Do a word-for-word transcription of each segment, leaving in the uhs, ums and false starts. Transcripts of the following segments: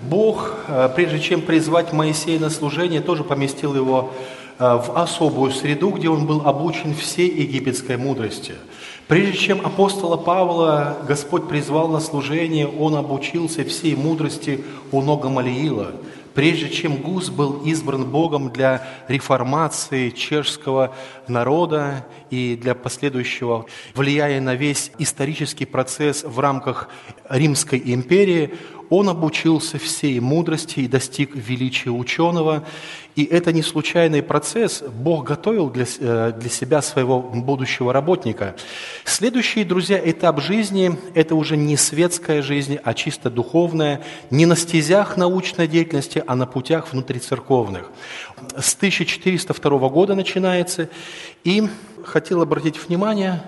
Бог, прежде чем призвать Моисея на служение, тоже поместил его в особую среду, где он был обучен всей египетской мудрости. Прежде чем апостола Павла Господь призвал на служение, он обучился всей мудрости у ног Гамалиила. Прежде чем Гус был избран Богом для реформации чешского народа и для последующего влияния на весь исторический процесс в рамках Римской империи, он обучился всей мудрости и достиг величия ученого. И это не случайный процесс. Бог готовил для, для себя своего будущего работника. Следующий, друзья, этап жизни – это уже не светская жизнь, а чисто духовная, не на стезях научной деятельности, а на путях внутрицерковных. С тысяча четыреста второго года начинается. И хотел обратить внимание,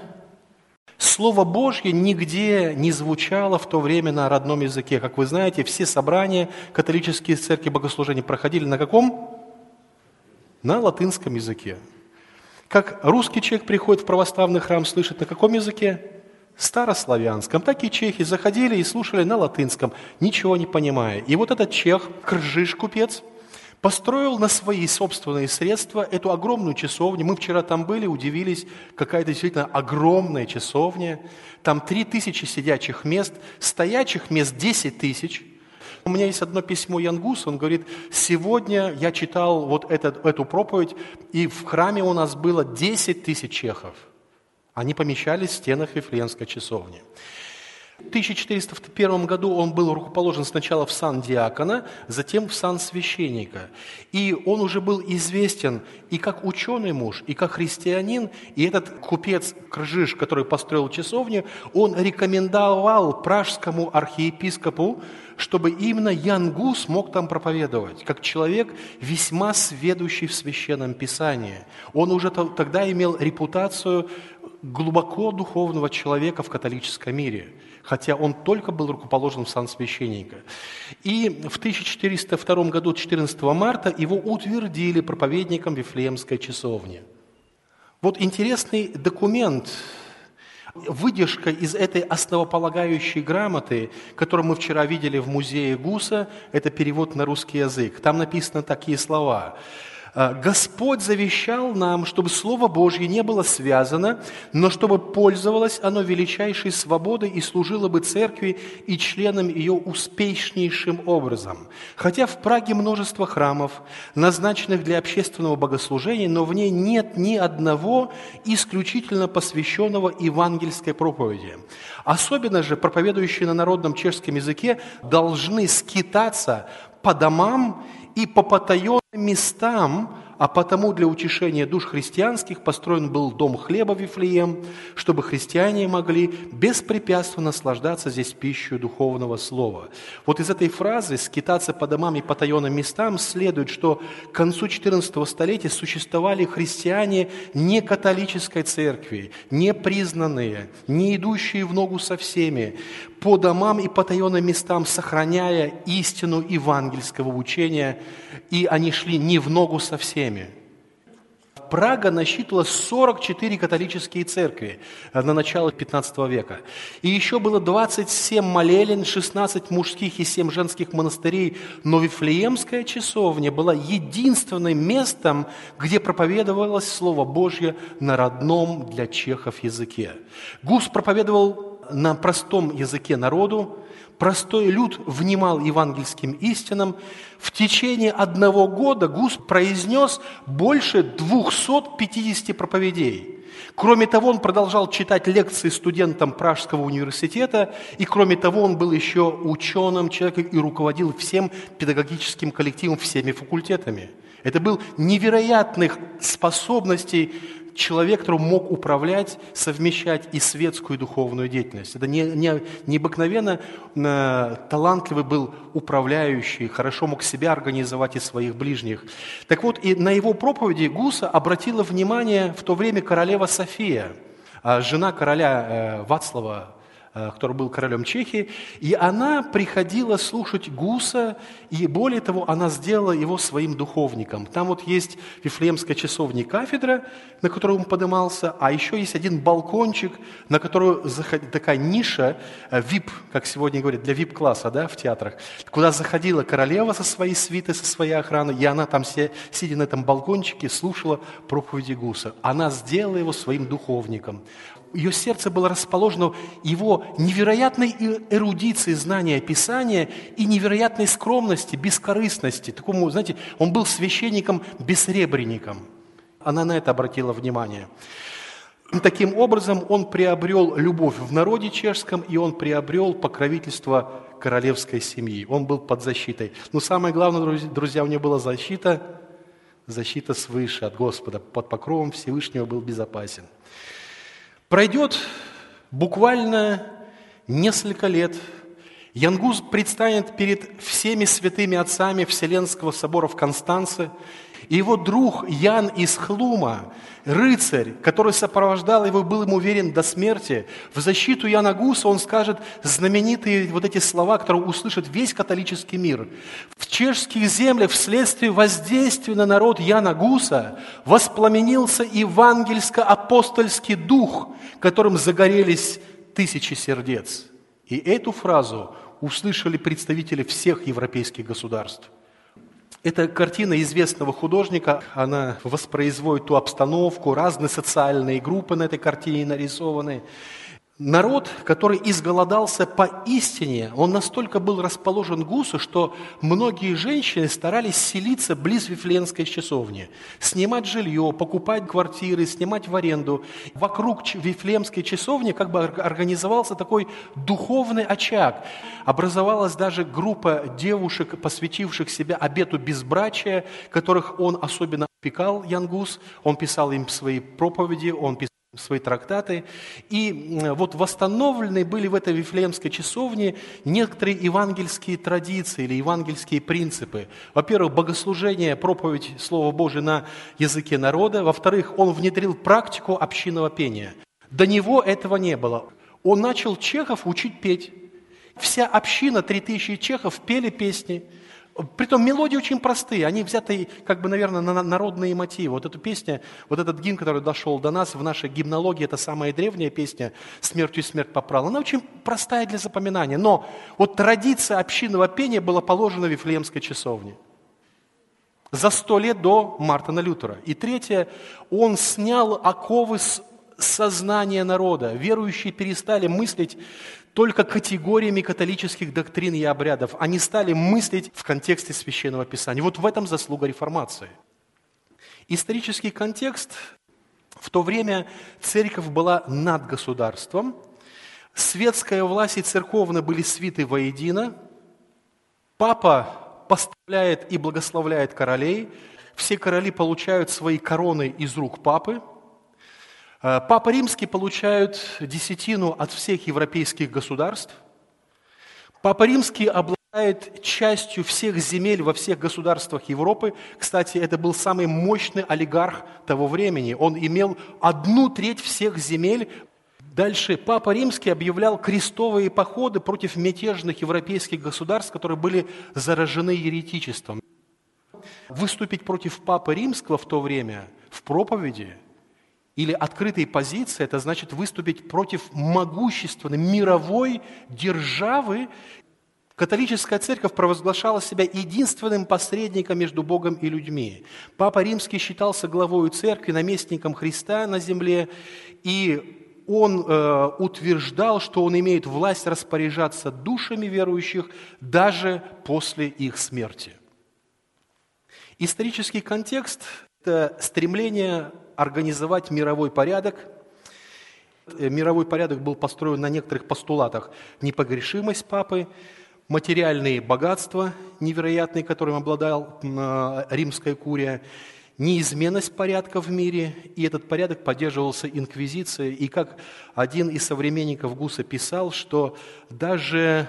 Слово Божье нигде не звучало в то время на родном языке. Как вы знаете, все собрания католические церкви богослужения проходили на каком? На латынском языке. Как русский человек приходит в православный храм, слышит на каком языке? Старославянском. Так и чехи заходили и слушали на латынском, ничего не понимая. И вот этот чех, Кржиж, купец, построил на свои собственные средства эту огромную часовню. Мы вчера там были, удивились, какая-то действительно огромная часовня. Там три тысячи сидячих мест, стоячих мест десять тысяч. У меня есть одно письмо Янгуса, он говорит, сегодня я читал вот этот, эту проповедь, и в храме у нас было десять тысяч чехов. Они помещались в стенах Вифлеемской часовни. В тысяча четыреста первом году он был рукоположен сначала в сан диакона, затем в сан священника. И он уже был известен и как ученый муж, и как христианин. И этот купец Кржиж, который построил часовню, он рекомендовал пражскому архиепископу, чтобы именно Ян Гус мог там проповедовать, как человек, весьма сведущий в Священном Писании. Он уже тогда имел репутацию глубоко духовного человека в католическом мире, хотя он только был рукоположен в сан священника. И в тысяча четыреста втором году, четырнадцатого марта, его утвердили проповедником Вифлеемской часовни. Вот интересный документ, выдержка из этой основополагающей грамоты, которую мы вчера видели в музее Гуса, это перевод на русский язык. Там написаны такие слова. «Господь завещал нам, чтобы Слово Божье не было связано, но чтобы пользовалось оно величайшей свободой и служило бы церкви и членам ее успешнейшим образом. Хотя в Праге множество храмов, назначенных для общественного богослужения, но в ней нет ни одного исключительно посвященного евангельской проповеди. Особенно же проповедующие на народном чешском языке должны скитаться по домам и по потаенным местам, а потому для утешения душ христианских построен был дом хлеба Вифлеем, чтобы христиане могли беспрепятственно наслаждаться здесь пищей духовного слова». Вот из этой фразы «скитаться по домам и потаенным местам» следует, что к концу четырнадцатого столетия существовали христиане не католической церкви, не признанные, не идущие в ногу со всеми, по домам и потаенным местам, сохраняя истину евангельского учения, и они шли не в ногу со всеми. Прага насчитывала сорок четыре католические церкви на начало пятнадцатого века. И еще было двадцать семь молелен, шестнадцать мужских и семь женских монастырей. Но Вифлеемская часовня была единственным местом, где проповедовалось Слово Божье на родном для чехов языке. Гус проповедовал на простом языке народу, простой люд внимал евангельским истинам. В течение одного года Гус произнес больше двухсот пятидесяти проповедей. Кроме того, он продолжал читать лекции студентам Пражского университета, и кроме того, он был еще ученым человеком и руководил всем педагогическим коллективом, всеми факультетами. Это был невероятных способностей человек, который мог управлять, совмещать и светскую, и духовную деятельность. Это не, не, необыкновенно э, талантливый был управляющий, хорошо мог себя организовать и своих ближних. Так вот, и на его проповеди Гуса обратила внимание в то время королева София, жена короля э, Вацлава который был королем Чехии, и она приходила слушать Гуса, и более того, она сделала его своим духовником. Там вот есть Вифлеемская часовня кафедра, на которую он поднимался, а еще есть один балкончик, на которую заход... такая ниша, ви ай пи, как сегодня говорят, для ви ай пи-класса, да, в театрах, куда заходила королева со своей свитой, со своей охраной, и она там, сидя на этом балкончике, слушала проповеди Гуса. Она сделала его своим духовником. Ее сердце было расположено его невероятной эрудиции знания Писания и невероятной скромности, бескорыстности. Такому, знаете, он был священником-бессребренником. Она на это обратила внимание. Таким образом, он приобрел любовь в народе чешском, и он приобрел покровительство королевской семьи. Он был под защитой. Но самое главное, друзья, у него была защита, защита свыше от Господа. Под покровом Всевышнего был безопасен. Пройдет буквально несколько лет. Ян Гус предстанет перед всеми святыми отцами Вселенского собора в Констанце. И его друг Ян из Хлума, рыцарь, который сопровождал его, был ему верен до смерти, в защиту Яна Гуса он скажет знаменитые вот эти слова, которые услышит весь католический мир. В чешских землях вследствие воздействия на народ Яна Гуса воспламенился евангельско-апостольский дух, которым загорелись тысячи сердец. И эту фразу услышали представители всех европейских государств. Это картина известного художника, она воспроизводит ту обстановку, разные социальные группы на этой картине нарисованы. Народ, который изголодался поистине, он настолько был расположен к Гусу, что многие женщины старались селиться близ Вифлеемской часовни, снимать жилье, покупать квартиры, снимать в аренду. Вокруг Вифлеемской часовни как бы организовался такой духовный очаг. Образовалась даже группа девушек, посвятивших себя обету безбрачия, которых он особенно опекал, Ян Гус. Он писал им свои проповеди, он писал свои трактаты. И вот восстановлены были в этой Вифлеемской часовне некоторые евангельские традиции или евангельские принципы. Во-первых, богослужение, проповедь Слова Божия на языке народа. Во-вторых, он внедрил практику общинного пения. До него этого не было. Он начал чехов учить петь. Вся община, три тысячи чехов, пели песни. Притом мелодии очень простые, они взяты, как бы, наверное, на народные мотивы. Вот эта песня, вот этот гимн, который дошел до нас в нашей гимнологии, это самая древняя песня «Смертью смерть попрала». Она очень простая для запоминания, но вот традиция общинного пения была положена в Вифлеемской часовне за сто лет до Мартина Лютера. И третье, он снял оковы с сознания народа. Верующие перестали мыслить только категориями католических доктрин и обрядов. Они стали мыслить в контексте Священного Писания. Вот в этом заслуга реформации. Исторический контекст. В то время церковь была над государством. Светская власть и церковная были свиты воедино. Папа поставляет и благословляет королей. Все короли получают свои короны из рук папы. Папа Римский получает десятину от всех европейских государств. Папа Римский обладает частью всех земель во всех государствах Европы. Кстати, это был самый мощный олигарх того времени. Он имел одну треть всех земель. Дальше Папа Римский объявлял крестовые походы против мятежных европейских государств, которые были заражены еретичеством. Выступить против Папы Римского в то время в проповеди или открытой позиции, это значит выступить против могущественной мировой державы. Католическая церковь провозглашала себя единственным посредником между Богом и людьми. Папа Римский считался главой церкви, наместником Христа на земле, и он э, утверждал, что он имеет власть распоряжаться душами верующих даже после их смерти. Исторический контекст – это стремление организовать мировой порядок. Мировой порядок был построен на некоторых постулатах: непогрешимость папы, материальные богатства невероятные, которым обладал римская курия, неизменность порядка в мире, и этот порядок поддерживался инквизицией. И как один из современников Гуса писал, что даже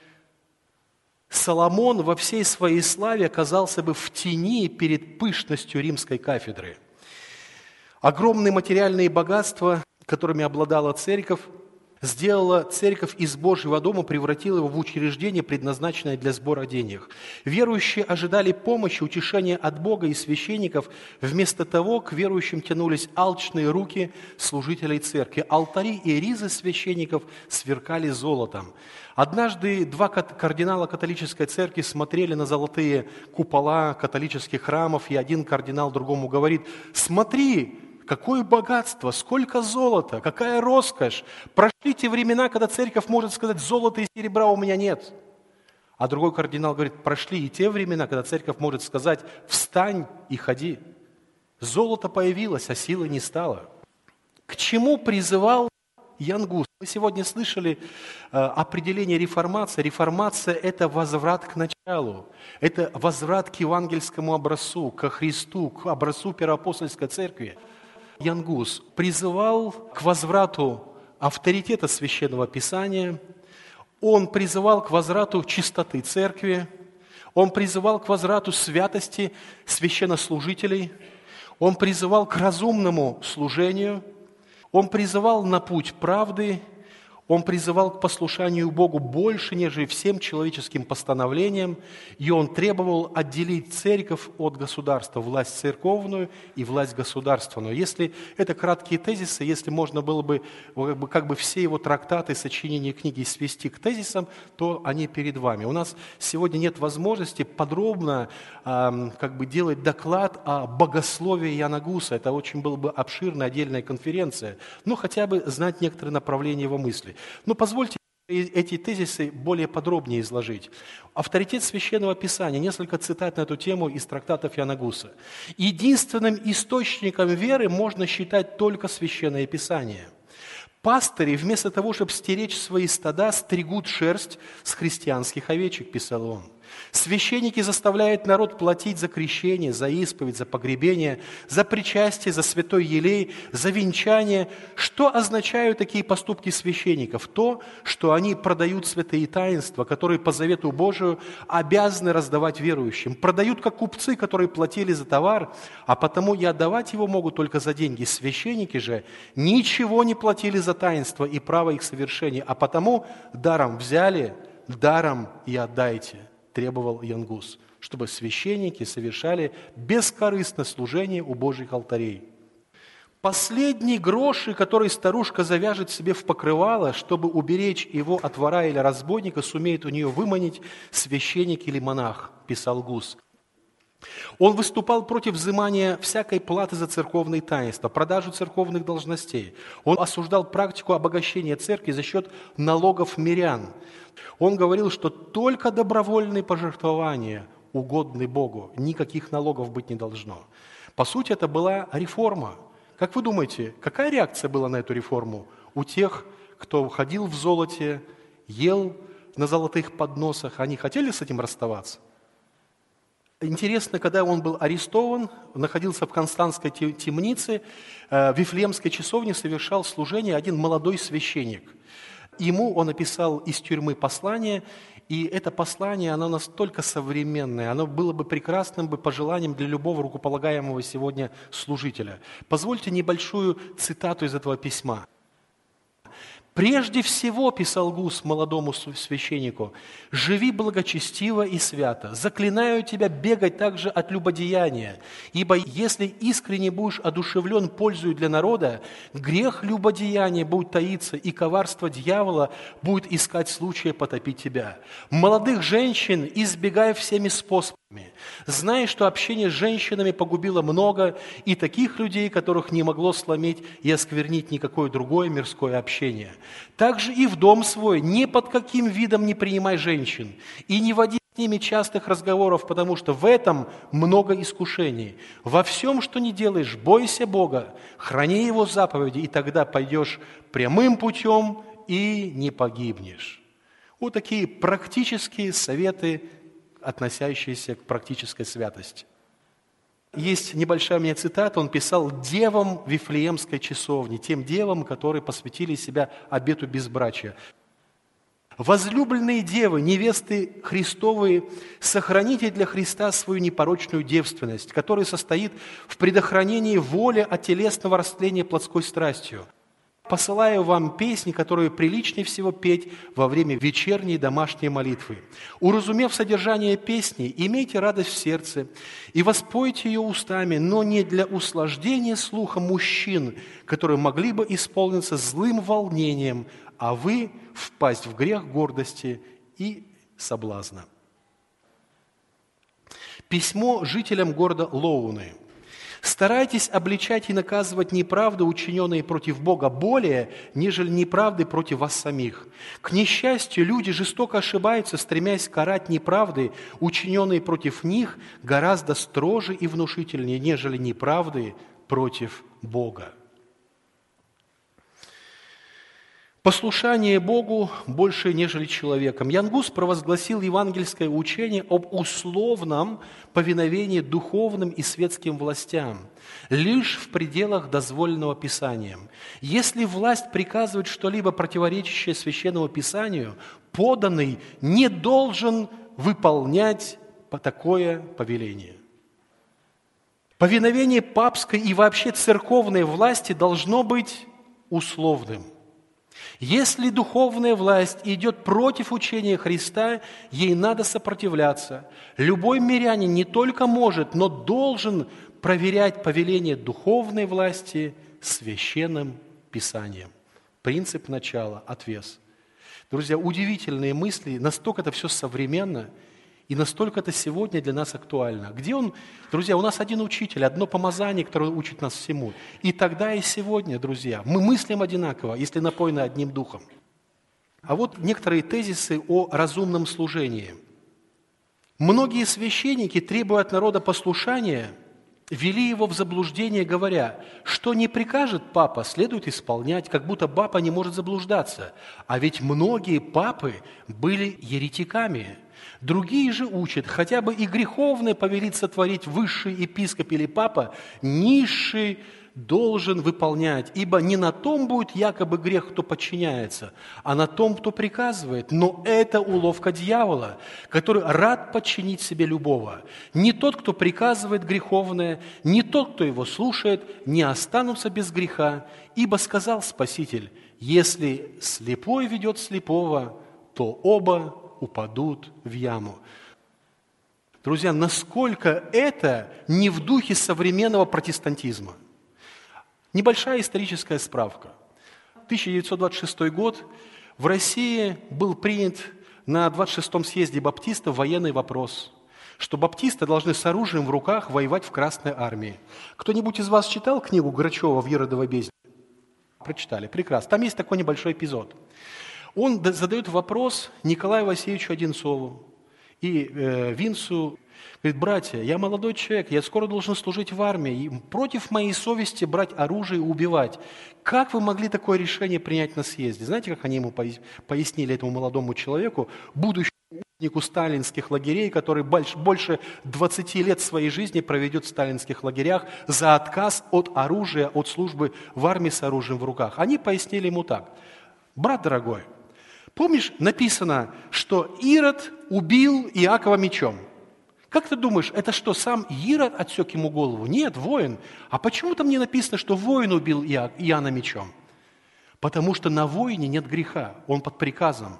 Соломон во всей своей славе оказался бы в тени перед пышностью римской кафедры. Огромные материальные богатства, которыми обладала церковь, сделала церковь из Божьего дома, превратила его в учреждение, предназначенное для сбора денег. Верующие ожидали помощи, утешения от Бога и священников. Вместо того к верующим тянулись алчные руки служителей церкви. Алтари и ризы священников сверкали золотом. Однажды два кардинала католической церкви смотрели на золотые купола католических храмов, и один кардинал другому говорит: «Смотри, какое богатство, сколько золота, какая роскошь! Прошли те времена, когда церковь может сказать: золота и серебра у меня нет». А другой кардинал говорит: прошли и те времена, когда церковь может сказать: встань и ходи. Золото появилось, а силы не стало. К чему призывал Ян Гус? Мы сегодня слышали э, определение реформации. Реформация – это возврат к началу, это возврат к евангельскому образцу, ко Христу, к образцу первоапостольской церкви. Ян Гус призывал к возврату авторитета Священного Писания, он призывал к возврату чистоты церкви, он призывал к возврату святости священнослужителей, он призывал к разумному служению, он призывал на путь правды, он призывал к послушанию Богу больше, нежели всем человеческим постановлениям, и он требовал отделить церковь от государства, власть церковную и власть государственную. Если это краткие тезисы, если можно было бы как бы, как бы все его трактаты, сочинения книги свести к тезисам, то они перед вами. У нас сегодня нет возможности подробно э, как бы делать доклад о богословии Яна Гуса. Это очень была бы обширная отдельная конференция, но хотя бы знать некоторые направления его мысли. Но позвольте эти тезисы более подробнее изложить. Авторитет Священного Писания, несколько цитат на эту тему из трактатов Яна Гуса. Единственным источником веры можно считать только Священное Писание. Пастыри, вместо того, чтобы стеречь свои стада, стригут шерсть с христианских овечек, писал он. Священники заставляют народ платить за крещение, за исповедь, за погребение, за причастие, за святой елей, за венчание. Что означают такие поступки священников? То, что они продают святые таинства, которые по завету Божию обязаны раздавать верующим. Продают, как купцы, которые платили за товар, а потому и отдавать его могут только за деньги. Священники же ничего не платили за таинства и право их совершения, а потому даром взяли, даром и отдайте, требовал Ян Гус, чтобы священники совершали бескорыстное служение у Божьих алтарей. Последний гроши, который старушка завяжет себе в покрывало, чтобы уберечь его от вора или разбойника, сумеет у нее выманить священник или монах, писал Гус. Он выступал против взимания всякой платы за церковные таинства, продажу церковных должностей. Он осуждал практику обогащения церкви за счет налогов мирян. Он говорил, что только добровольные пожертвования угодны Богу, никаких налогов быть не должно. По сути, это была реформа. Как вы думаете, какая реакция была на эту реформу у тех, кто ходил в золоте, ел на золотых подносах? Они хотели с этим расставаться? Интересно, когда он был арестован, находился в Константской темнице, в Вифлеемской часовне совершал служение один молодой священник. Ему он написал из тюрьмы послание, и это послание, оно настолько современное, оно было бы прекрасным бы пожеланием для любого рукополагаемого сегодня служителя. Позвольте небольшую цитату из этого письма. «Прежде всего, – писал Гус молодому священнику, – живи благочестиво и свято. Заклинаю тебя бегать также от любодеяния, ибо если искренне будешь одушевлен пользою для народа, грех любодеяния будет таиться, и коварство дьявола будет искать случая потопить тебя. Молодых женщин избегай всеми способами. Знай, что общение с женщинами погубило много, и таких людей, которых не могло сломить и осквернить никакое другое мирское общение. Также и в дом свой ни под каким видом не принимай женщин, и не води с ними частых разговоров, потому что в этом много искушений. Во всем, что не делаешь, бойся Бога, храни Его заповеди, и тогда пойдешь прямым путем и не погибнешь». Вот такие практические советы, относящиеся к практической святости. Есть небольшая у меня цитата, он писал девам Вифлеемской часовни, тем девам, которые посвятили себя обету безбрачия. «Возлюбленные девы, невесты Христовые, сохраните для Христа свою непорочную девственность, которая состоит в предохранении воли от телесного растления плотской страстью. посылаю вам песни, которые приличнее всего петь во время вечерней домашней молитвы. Уразумев содержание песни, имейте радость в сердце и воспойте ее устами, но не для услаждения слуха мужчин, которые могли бы исполниться злым волнением, а вы впасть в грех гордости и соблазна. Письмо жителям города Лоуны. Старайтесь обличать и наказывать неправды, учиненные против Бога, более, нежели неправды против вас самих. К несчастью, люди жестоко ошибаются, стремясь карать неправды, учиненные против них, гораздо строже и внушительнее, нежели неправды против Бога. Послушание Богу больше, нежели человеком. Ян Гус провозгласил евангельское учение об условном повиновении духовным и светским властям, лишь в пределах дозволенного Писанием. Если власть приказывает что-либо противоречащее Священному Писанию, подданный не должен выполнять такое повеление. Повиновение папской и вообще церковной власти должно быть условным. Если духовная власть идет против учения Христа, ей надо сопротивляться. Любой мирянин не только может, но должен проверять повеление духовной власти священным Писанием. Принцип начала, отвес. Друзья, удивительные мысли, настолько это все современно и настолько это сегодня для нас актуально. Где он? Друзья, у нас один учитель, одно помазание, которое учит нас всему. И тогда, и сегодня, друзья, мы мыслим одинаково, если напоены одним духом. А вот некоторые тезисы о разумном служении. Многие священники, требуя от народа послушания, вели его в заблуждение, говоря, что не прикажет папа, следует исполнять, как будто папа не может заблуждаться. А ведь многие папы были еретиками. Другие же учат, хотя бы и греховное повелит сотворить высший епископ или папа, низший должен выполнять, ибо не на том будет якобы грех, кто подчиняется, а на том, кто приказывает. Но это уловка дьявола, который рад подчинить себе любого. Не тот, кто приказывает греховное, не тот, кто его слушает, не останутся без греха, ибо сказал Спаситель, если слепой ведет слепого, то оба упадут в яму. Друзья, насколько это не в духе современного протестантизма? Небольшая историческая справка. тысяча девятьсот двадцать шестой год в России был принят на двадцать шестом съезде баптистов военный вопрос, что баптисты должны с оружием в руках воевать в Красной армии. Кто-нибудь из вас читал книгу Грачева «В Иродовой бездне»? Прочитали, прекрасно. Там есть такой небольшой эпизод. Он задает вопрос Николаю Васильевичу Одинцову и э, Винцу. Говорит, братья, я молодой человек, я скоро должен служить в армии, и против моей совести брать оружие и убивать. Как вы могли такое решение принять на съезде? Знаете, как они ему пояснили, этому молодому человеку, будущему участнику сталинских лагерей, который больше двадцати лет своей жизни проведет в сталинских лагерях за отказ от оружия, от службы в армии с оружием в руках? Они пояснили ему так. Брат дорогой, помнишь, написано, что Ирод убил Иакова мечом? Как ты думаешь, это что, сам Ирод отсек ему голову? Нет, воин. А почему там не написано, что воин убил Иа- Иоанна мечом? Потому что на воине нет греха, он под приказом.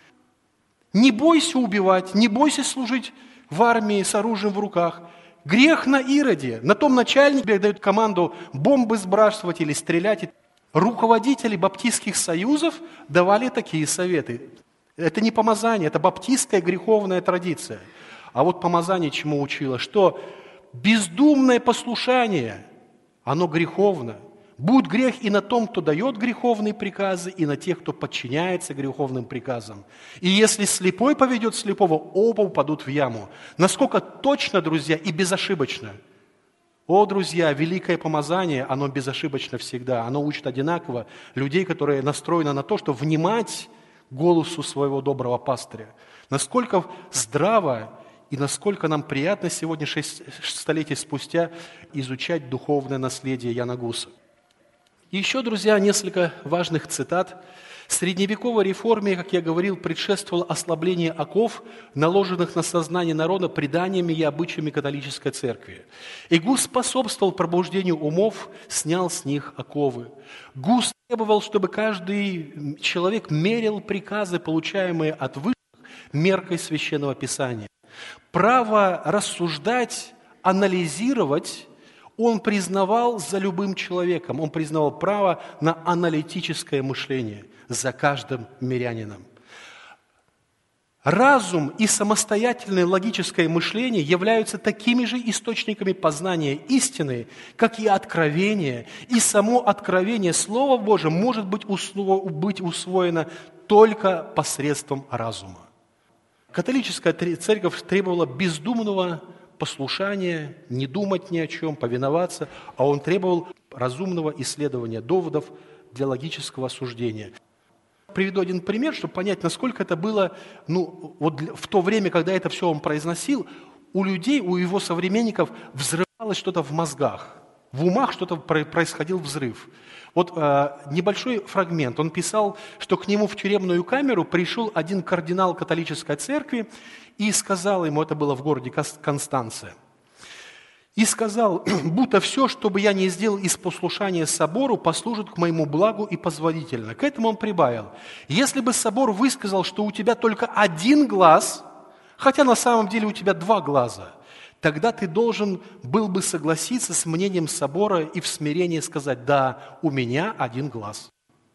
Не бойся убивать, не бойся служить в армии с оружием в руках. Грех на Ироде, на том начальнике дают команду бомбы сбрасывать или стрелять. Руководители баптистских союзов давали такие советы. Это не помазание, это баптистская греховная традиция. А вот помазание чему учило? Что бездумное послушание, оно греховно. Будет грех и на том, кто дает греховные приказы, и на тех, кто подчиняется греховным приказам. И если слепой поведет слепого, оба упадут в яму. Насколько точно, друзья, и безошибочно. О, друзья, великое помазание, оно безошибочно всегда. Оно учит одинаково людей, которые настроены на то, чтобы внимать голосу своего доброго пастыря. Насколько здраво и насколько нам приятно сегодня, шесть столетий спустя, изучать духовное наследие Яна Гуса. И еще, друзья, несколько важных цитат. Средневековой реформе, как я говорил, предшествовало ослабление оков, наложенных на сознание народа преданиями и обычаями католической церкви. И Гус способствовал пробуждению умов, снял с них оковы. Гус требовал, чтобы каждый человек мерил приказы, получаемые от высших, меркой Священного Писания. Право рассуждать, анализировать он признавал за любым человеком. Он признавал право на аналитическое мышление за каждым мирянином. Разум и самостоятельное логическое мышление являются такими же источниками познания истины, как и откровение. И само откровение Слова Божия может быть усвоено только посредством разума. Католическая церковь требовала бездумного послушания, не думать ни о чем, повиноваться, а он требовал разумного исследования доводов для логического суждения. Приведу один пример, чтобы понять, насколько это было, ну, вот в то время, когда это все он произносил, у людей, у его современников взрывалось что-то в мозгах, в умах что-то происходил взрыв. Вот э, небольшой фрагмент. Он писал, что к нему в тюремную камеру пришел один кардинал католической церкви и сказал ему, это было в городе Констанция, и сказал, будто все, что бы я ни сделал из послушания собору, послужит к моему благу и позволительно. К этому он прибавил, если бы собор высказал, что у тебя только один глаз, хотя на самом деле у тебя два глаза, тогда ты должен был бы согласиться с мнением собора и в смирении сказать, да, у меня один глаз.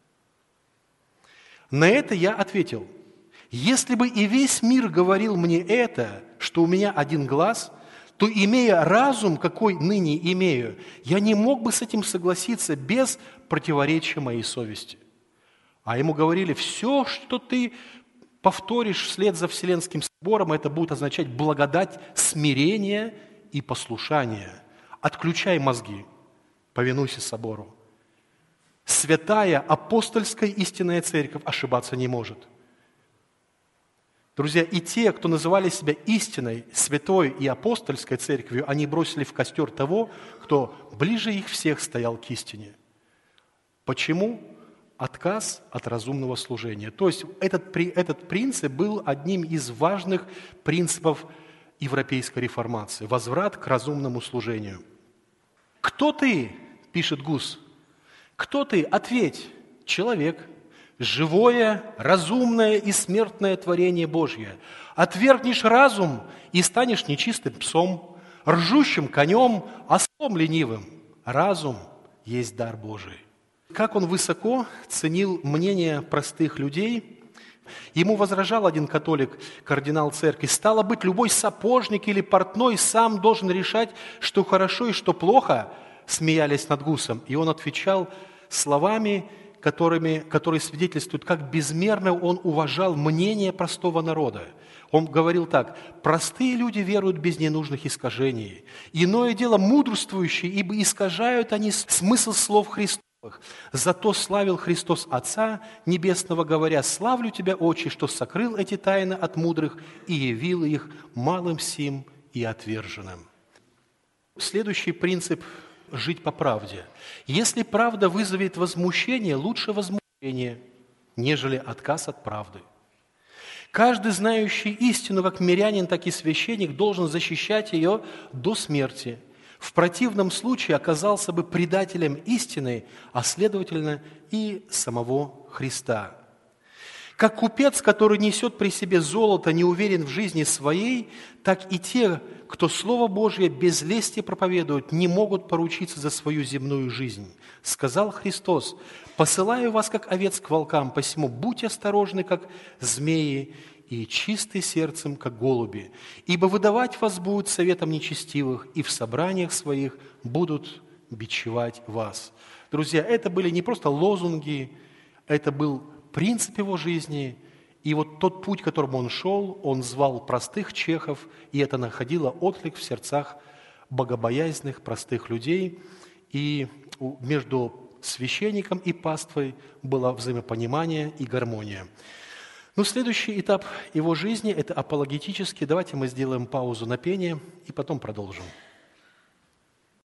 На это я ответил, если бы и весь мир говорил мне это, что у меня один глаз, то, имея разум, какой ныне имею, я не мог бы с этим согласиться без противоречия моей совести. А ему говорили, все, что ты повторишь вслед за Вселенским собором, это будет означать благодать смирения и послушания. Отключай мозги, повинуйся собору. Святая апостольская истинная церковь ошибаться не может. Друзья, и те, кто называли себя истинной, святой и апостольской церковью, они бросили в костер того, кто ближе их всех стоял к истине. Почему? Отказ от разумного служения. То есть этот, этот принцип был одним из важных принципов европейской реформации. Возврат к разумному служению. «Кто ты?» – пишет Гус. «Кто ты? Ответь. Человек. Живое, разумное и смертное творение Божье. Отвергнешь разум и станешь нечистым псом, ржущим конем, ослом ленивым. Разум есть дар Божий». Как он высоко ценил мнение простых людей. Ему возражал один католик, кардинал церкви, стало быть, любой сапожник или портной сам должен решать, что хорошо и что плохо, смеялись над Гусом. И он отвечал словами, которыми, которые свидетельствуют, как безмерно он уважал мнение простого народа. Он говорил так, простые люди веруют без ненужных искажений. Иное дело мудрствующие, ибо искажают они смысл слов Христовых. Зато славил Христос Отца Небесного, говоря, «Славлю Тебя, Отче, что сокрыл эти тайны от мудрых и явил их малым сим и отверженным». Следующий принцип – жить по правде. Если правда вызовет возмущение, лучше возмущение, нежели отказ от правды. Каждый, знающий истину, как мирянин, так и священник, должен защищать ее до смерти. В противном случае оказался бы предателем истины, а следовательно и самого Христа. Как купец, который несет при себе золото, не уверен в жизни своей, так и те, кто Слово Божие без лести проповедуют, не могут поручиться за свою земную жизнь. Сказал Христос, «Посылаю вас, как овец к волкам, посему будьте осторожны, как змеи, и чисты сердцем, как голуби, ибо выдавать вас будут советом нечестивых, и в собраниях своих будут бичевать вас». Друзья, это были не просто лозунги, это был принцип его жизни, и вот тот путь, которым он шел, он звал простых чехов, и это находило отклик в сердцах богобоязненных простых людей, и между священником и паствой было взаимопонимание и гармония. Ну, следующий этап его жизни – это апологетический. Давайте мы сделаем паузу на пение и потом продолжим.